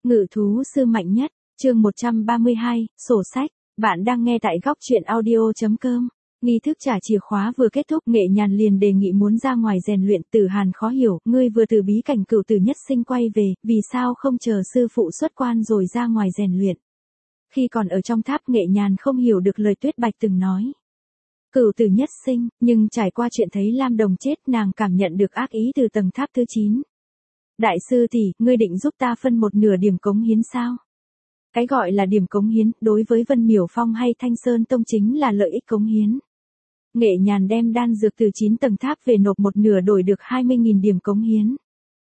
Ngự thú sư mạnh nhất, chương 132, sổ sách, bạn đang nghe tại góc truyện audio.com. Nghi thức trả chìa khóa vừa kết thúc, Nghệ Nhàn liền đề nghị muốn ra ngoài rèn luyện. Tử Hàn khó hiểu, ngươi vừa từ bí cảnh cửu tử nhất sinh quay về, vì sao không chờ sư phụ xuất quan rồi ra ngoài rèn luyện? Khi còn ở trong tháp, Nghệ Nhàn không hiểu được lời Tuyết Bạch từng nói. Cửu tử nhất sinh, nhưng trải qua chuyện thấy Lam Đồng chết, nàng cảm nhận được ác ý từ tầng tháp thứ 9. Đại sư tỷ, ngươi định giúp ta phân một nửa điểm cống hiến sao? Cái gọi là điểm cống hiến, đối với Vân Miểu Phong hay Thanh Sơn Tông chính là lợi ích cống hiến. Nghệ Nhàn đem đan dược từ 9 tầng tháp về nộp một nửa đổi được 20.000 điểm cống hiến.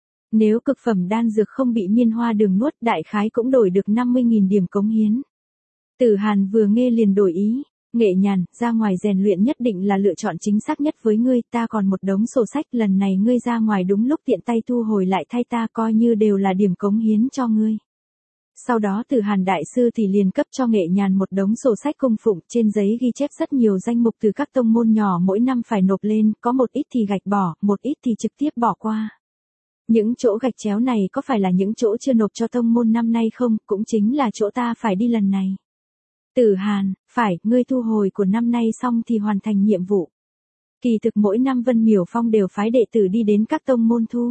Nếu cực phẩm đan dược không bị miên hoa đường nuốt, đại khái cũng đổi được 50.000 điểm cống hiến. Tử Hàn vừa nghe liền đổi ý. Nghệ Nhàn, ra ngoài rèn luyện nhất định là lựa chọn chính xác nhất với ngươi, ta còn một đống sổ sách, lần này ngươi ra ngoài đúng lúc tiện tay thu hồi lại thay ta, coi như đều là điểm cống hiến cho ngươi. Sau đó Tử Hàn đại sư thì liền cấp cho Nghệ Nhàn một đống sổ sách cung phụng, trên giấy ghi chép rất nhiều danh mục từ các tông môn nhỏ mỗi năm phải nộp lên, có một ít thì gạch bỏ, một ít thì trực tiếp bỏ qua. Những chỗ gạch chéo này có phải là những chỗ chưa nộp cho tông môn năm nay không, cũng chính là chỗ ta phải đi lần này. Tử Hàn, phải, ngươi thu hồi của năm nay xong thì hoàn thành nhiệm vụ. Kỳ thực mỗi năm Vân Miểu Phong đều phái đệ tử đi đến các tông môn thu.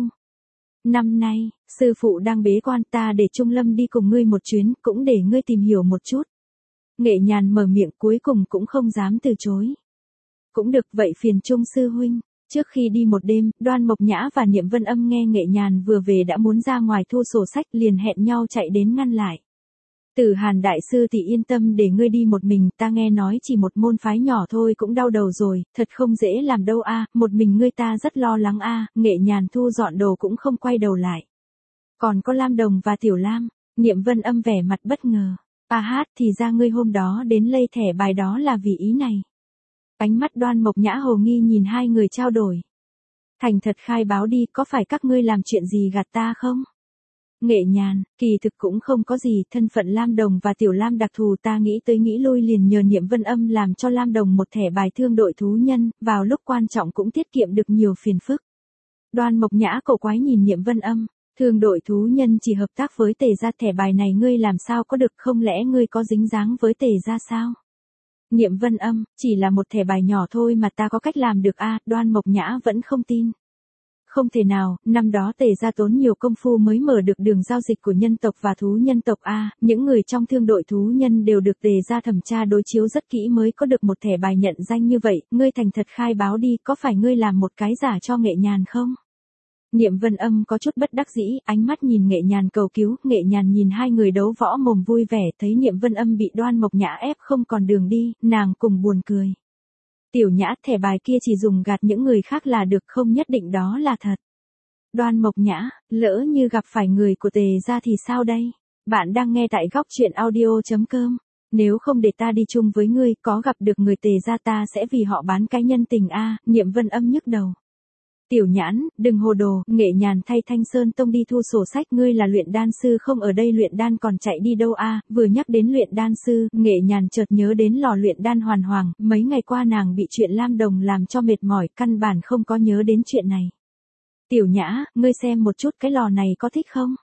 Năm nay, sư phụ đang bế quan, ta để Trung Lâm đi cùng ngươi một chuyến, cũng để ngươi tìm hiểu một chút. Nghệ Nhàn mở miệng, cuối cùng cũng không dám từ chối. Cũng được, vậy phiền Trung sư huynh. Trước khi đi một đêm, Đoan Mộc Nhã và Niệm Vân Âm nghe Nghệ Nhàn vừa về đã muốn ra ngoài thu sổ sách, liền hẹn nhau chạy đến ngăn lại. Tử Hàn đại sư thì yên tâm, để ngươi đi một mình, ta nghe nói chỉ một môn phái nhỏ thôi cũng đau đầu rồi, thật không dễ làm đâu a, một mình ngươi ta rất lo lắng a. Nghệ Nhàn thu dọn đồ cũng không quay đầu lại. Còn có Lam Đồng và Tiểu Lam. Niệm Vân Âm vẻ mặt bất ngờ. À hát, thì ra ngươi hôm đó đến lây thẻ bài đó là vì ý này. Ánh mắt Đoan Mộc Nhã hồ nghi nhìn hai người trao đổi. Thành thật khai báo đi, có phải các ngươi làm chuyện gì gạt ta không? Nghệ Nhàn, kỳ thực cũng không có gì, thân phận Lam Đồng và Tiểu Lam đặc thù, ta nghĩ tới nghĩ lui liền nhờ Niệm Vân Âm làm cho Lam Đồng một thẻ bài thương đội thú nhân, vào lúc quan trọng cũng tiết kiệm được nhiều phiền phức. Đoan Mộc Nhã cổ quái nhìn Niệm Vân Âm, thương đội thú nhân chỉ hợp tác với Tề gia, thẻ bài này ngươi làm sao có được, không lẽ ngươi có dính dáng với Tề gia sao? Niệm Vân Âm, chỉ là một thẻ bài nhỏ thôi mà ta có cách làm được a. Đoan Mộc Nhã vẫn không tin. Không thể nào, năm đó Tề gia tốn nhiều công phu mới mở được đường giao dịch của nhân tộc và thú nhân tộc a, những người trong thương đội thú nhân đều được Tề gia thẩm tra đối chiếu rất kỹ mới có được một thẻ bài nhận danh như vậy, ngươi thành thật khai báo đi, có phải ngươi làm một cái giả cho Nghệ Nhàn không? Niệm Vân Âm có chút bất đắc dĩ, ánh mắt nhìn Nghệ Nhàn cầu cứu, Nghệ Nhàn nhìn hai người đấu võ mồm vui vẻ, thấy Niệm Vân Âm bị Đoan Mộc Nhã ép không còn đường đi, nàng cùng buồn cười. Tiểu Nhã, thẻ bài kia chỉ dùng gạt những người khác là được, không nhất định đó là thật. Đoan Mộc Nhã, lỡ như gặp phải người của Tề gia thì sao đây? Bạn đang nghe tại góc truyện audio.com. Nếu không để ta đi chung với ngươi, có gặp được người Tề gia ta sẽ vì họ bán cái nhân tình a. Niệm Vân Âm nhức đầu. Tiểu Nhãn, đừng hồ đồ, Nghệ Nhàn thay Thanh Sơn Tông đi thu sổ sách, ngươi là luyện đan sư không ở đây luyện đan còn chạy đi đâu a? Vừa nhắc đến luyện đan sư, Nghệ Nhàn chợt nhớ đến lò luyện đan Hoàn Hoàng, mấy ngày qua nàng bị chuyện Lam Đồng làm cho mệt mỏi, căn bản không có nhớ đến chuyện này. Tiểu Nhã, ngươi xem một chút cái lò này có thích không?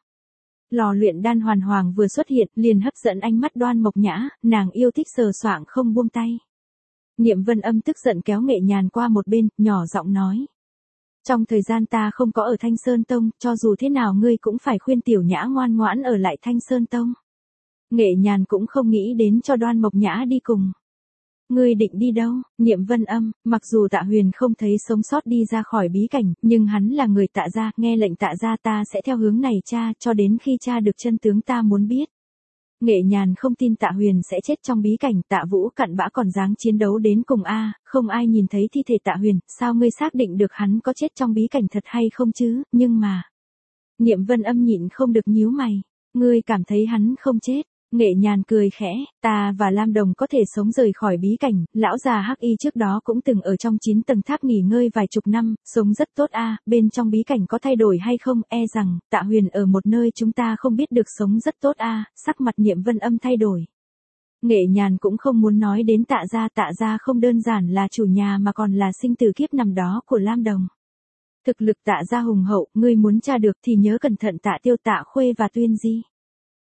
Lò luyện đan Hoàn Hoàng vừa xuất hiện, liền hấp dẫn ánh mắt Đoan Mộc Nhã, nàng yêu thích sờ soạng không buông tay. Niệm Vân Âm tức giận kéo Nghệ Nhàn qua một bên, nhỏ giọng nói. Trong thời gian ta không có ở Thanh Sơn Tông, cho dù thế nào ngươi cũng phải khuyên Tiểu Nhã ngoan ngoãn ở lại Thanh Sơn Tông. Nghệ Nhàn cũng không nghĩ đến cho Đoan Mộc Nhã đi cùng. Ngươi định đi đâu? Niệm Vân Âm, mặc dù Tạ Huyền không thấy sống sót đi ra khỏi bí cảnh, nhưng hắn là người Tạ gia, nghe lệnh Tạ gia ta sẽ theo hướng này cha, cho đến khi cha được chân tướng ta muốn biết. Nghệ Nhàn không tin Tạ Huyền sẽ chết trong bí cảnh, Tạ Vũ cặn bã còn dáng chiến đấu đến cùng a, không ai nhìn thấy thi thể Tạ Huyền, sao ngươi xác định được hắn có chết trong bí cảnh thật hay không chứ, nhưng mà. Niệm Vân Âm nhịn không được nhíu mày, ngươi cảm thấy hắn không chết. Nghệ Nhàn cười khẽ, ta và Lam Đồng có thể sống rời khỏi bí cảnh, lão già Hắc Y trước đó cũng từng ở trong 9 tầng tháp nghỉ ngơi vài chục năm, sống rất tốt a, bên trong bí cảnh có thay đổi hay không, e rằng, Tạ Huyền ở một nơi chúng ta không biết được sống rất tốt a. Sắc mặt Niệm Vân Âm thay đổi. Nghệ Nhàn cũng không muốn nói đến Tạ gia không đơn giản là chủ nhà mà còn là sinh tử kiếp nằm đó của Lam Đồng. Thực lực Tạ gia hùng hậu, ngươi muốn tra được thì nhớ cẩn thận Tạ Tiêu, Tạ Khuê và Tuyên Di.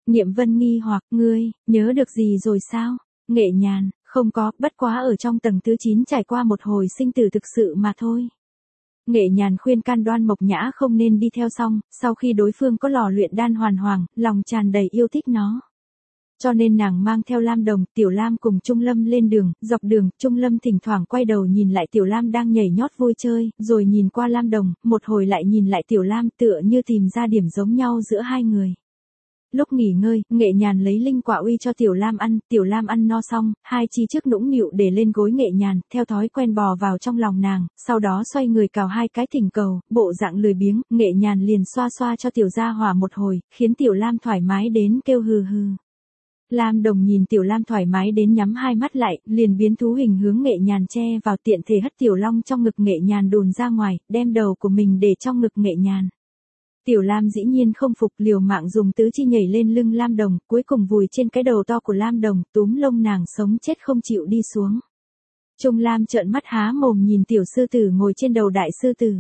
Niệm Vân nghi hoặc, ngươi, nhớ được gì rồi sao? Nghệ Nhàn, không có, bất quá ở trong tầng thứ 9 trải qua một hồi sinh tử thực sự mà thôi. Nghệ Nhàn khuyên can Đoan Mộc Nhã không nên đi theo xong, sau khi đối phương có lò luyện đan hoàn hoàng, lòng tràn đầy yêu thích nó. Cho nên nàng mang theo Lam Đồng, Tiểu Lam cùng Trung Lâm lên đường, dọc đường, Trung Lâm thỉnh thoảng quay đầu nhìn lại Tiểu Lam đang nhảy nhót vui chơi, rồi nhìn qua Lam Đồng, một hồi lại nhìn lại Tiểu Lam tựa như tìm ra điểm giống nhau giữa hai người. Lúc nghỉ ngơi, Nghệ Nhàn lấy linh quả uy cho Tiểu Lam ăn no xong, hai chi trước nũng nịu để lên gối Nghệ Nhàn, theo thói quen bò vào trong lòng nàng, sau đó xoay người cào hai cái thỉnh cầu, bộ dạng lười biếng, Nghệ Nhàn liền xoa xoa cho Tiểu Gia Hỏa một hồi, khiến Tiểu Lam thoải mái đến kêu hừ hừ. Lam Đồng nhìn Tiểu Lam thoải mái đến nhắm hai mắt lại, liền biến thú hình hướng Nghệ Nhàn che vào tiện thể hất Tiểu Long trong ngực Nghệ Nhàn đồn ra ngoài, đem đầu của mình để trong ngực Nghệ Nhàn. Tiểu Lam dĩ nhiên không phục, liều mạng dùng tứ chi nhảy lên lưng Lam Đồng, cuối cùng vùi trên cái đầu to của Lam Đồng, túm lông nàng sống chết không chịu đi xuống. Trung Lam trợn mắt há mồm nhìn tiểu sư tử ngồi trên đầu đại sư tử.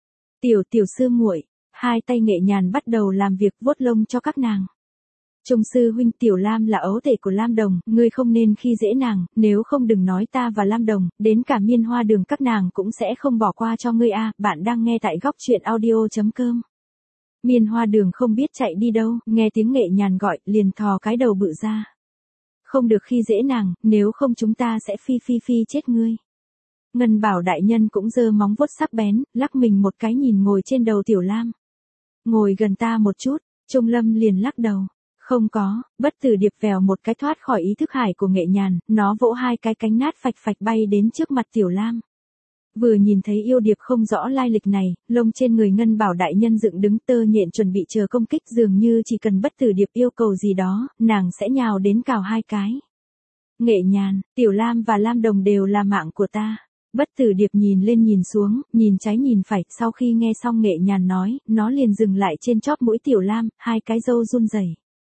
Tiểu sư muội, hai tay Nghệ Nhàn bắt đầu làm việc vuốt lông cho các nàng. Trung sư huynh, Tiểu Lam là ấu tể của Lam Đồng, ngươi không nên khi dễ nàng, nếu không đừng nói ta và Lam Đồng, đến cả Miên Hoa Đường các nàng cũng sẽ không bỏ qua cho ngươi a. Bạn đang nghe tại góc truyện audio.com. Miên Hoa Đường không biết chạy đi đâu, nghe tiếng Nghệ Nhàn gọi, liền thò cái đầu bự ra. Không được khi dễ nàng, nếu không chúng ta sẽ phi chết ngươi. Ngân Bảo đại nhân cũng giơ móng vuốt sắc bén, lắc mình một cái nhìn ngồi trên đầu Tiểu Lam. Ngồi gần ta một chút, Trung Lâm liền lắc đầu. Không có, Bất Tử Điệp vèo một cái thoát khỏi ý thức hải của Nghệ Nhàn, nó vỗ hai cái cánh nát phạch bay đến trước mặt Tiểu Lam. Vừa nhìn thấy yêu điệp không rõ lai lịch này, lông trên người Ngân Bảo đại nhân dựng đứng tơ nhện chuẩn bị chờ công kích, dường như chỉ cần Bất Tử Điệp yêu cầu gì đó, nàng sẽ nhào đến cào hai cái. Nghệ Nhàn, Tiểu Lam và Lam Đồng đều là mạng của ta. Bất Tử Điệp nhìn lên nhìn xuống, nhìn trái nhìn phải, sau khi nghe xong Nghệ Nhàn nói, nó liền dừng lại trên chóp mũi Tiểu Lam, hai cái râu run rẩy.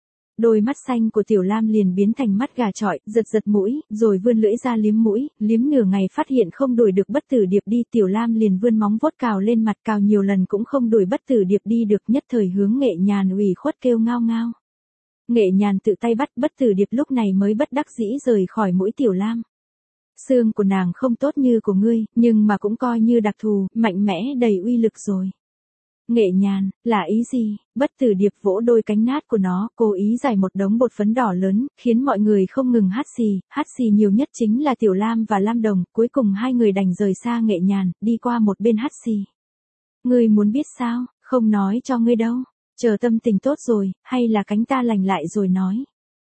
Đôi mắt xanh của Tiểu Lam liền biến thành mắt gà chọi, giật mũi, rồi vươn lưỡi ra liếm mũi, liếm nửa ngày phát hiện không đuổi được Bất Tử Điệp đi, Tiểu Lam liền vươn móng vuốt cào lên mặt, cào nhiều lần cũng không đuổi Bất Tử Điệp đi được, nhất thời hướng Nghệ Nhàn ủy khuất kêu ngao ngao. Nghệ Nhàn tự tay bắt Bất Tử Điệp, lúc này mới bất đắc dĩ rời khỏi mũi Tiểu Lam. Xương của nàng không tốt như của ngươi, nhưng mà cũng coi như đặc thù, mạnh mẽ đầy uy lực rồi. Nghệ Nhàn, là ý gì? Bất Tử Điệp vỗ đôi cánh nát của nó, cố ý giải một đống bột phấn đỏ lớn, khiến mọi người không ngừng hắt xì nhiều nhất chính là Tiểu Lam và Lam Đồng, cuối cùng hai người đành rời xa Nghệ Nhàn, đi qua một bên hắt xì. Ngươi muốn biết sao? Không nói cho ngươi đâu, chờ tâm tình tốt rồi, hay là cánh ta lành lại rồi nói.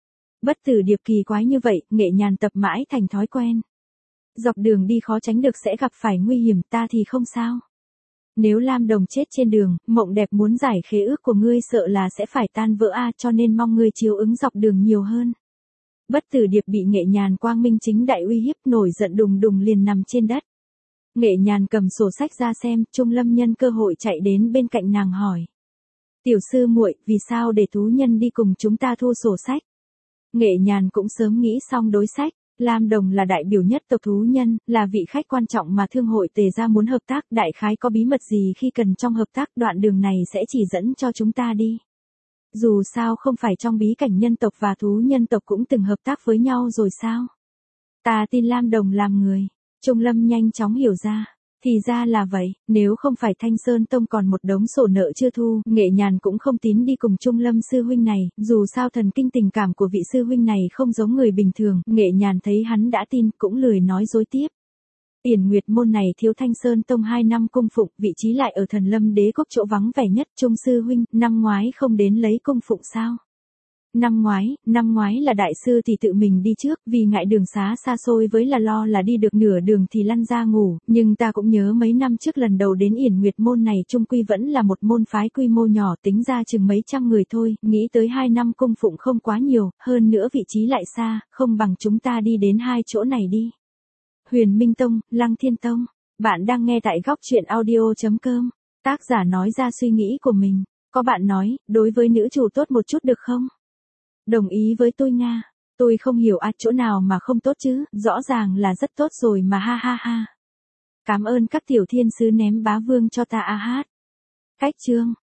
Bất Tử Điệp kỳ quái như vậy, Nghệ Nhàn tập mãi thành thói quen. Dọc đường đi khó tránh được sẽ gặp phải nguy hiểm, ta thì không sao. Nếu Lam Đồng chết trên đường, mộng đẹp muốn giải khế ước của ngươi sợ là sẽ phải tan vỡ cho nên mong ngươi chiếu ứng dọc đường nhiều hơn. Bất Tử Điệp bị Nghệ Nhàn quang minh chính đại uy hiếp, nổi giận đùng liền nằm trên đất. Nghệ Nhàn cầm sổ sách ra xem, Trung Lâm nhân cơ hội chạy đến bên cạnh nàng hỏi. Tiểu sư muội, vì sao để thú nhân đi cùng chúng ta thu sổ sách? Nghệ Nhàn cũng sớm nghĩ xong đối sách. Lam Đồng là đại biểu nhất tộc thú nhân, là vị khách quan trọng mà thương hội Tề gia muốn hợp tác, đại khái có bí mật gì khi cần trong hợp tác, đoạn đường này sẽ chỉ dẫn cho chúng ta đi. Dù sao không phải trong bí cảnh nhân tộc và thú nhân tộc cũng từng hợp tác với nhau rồi sao? Ta tin Lam Đồng làm người. Trung Lâm nhanh chóng hiểu ra. Thì ra là vậy, nếu không phải Thanh Sơn Tông còn một đống sổ nợ chưa thu, Nghệ Nhàn cũng không tín đi cùng Trung Lâm sư huynh này, dù sao thần kinh tình cảm của vị sư huynh này không giống người bình thường, Nghệ Nhàn thấy hắn đã tin, cũng lười nói dối tiếp. Yển Nguyệt môn này thiếu Thanh Sơn Tông 2 năm cung phụng, vị trí lại ở Thần Lâm Đế quốc chỗ vắng vẻ nhất, Trung sư huynh, năm ngoái không đến lấy cung phụng sao? Năm ngoái là đại sư thì tự mình đi trước, vì ngại đường xá xa xôi với là lo là đi được nửa đường thì lăn ra ngủ, nhưng ta cũng nhớ mấy năm trước lần đầu đến Yển Nguyệt môn này chung quy vẫn là một môn phái quy mô nhỏ, tính ra chừng mấy trăm người thôi, nghĩ tới 2 năm cung phụng không quá nhiều, hơn nữa vị trí lại xa, không bằng chúng ta đi đến hai chỗ này đi. Huyền Minh Tông, Lăng Thiên Tông, bạn đang nghe tại góc truyện audio.com, tác giả nói ra suy nghĩ của mình, có bạn nói, đối với nữ chủ tốt một chút được không? Đồng ý với tôi Nga, tôi không hiểu chỗ nào mà không tốt chứ, rõ ràng là rất tốt rồi mà ha ha ha. Cảm ơn các tiểu thiên sứ ném bá vương cho ta hát. Cách chương.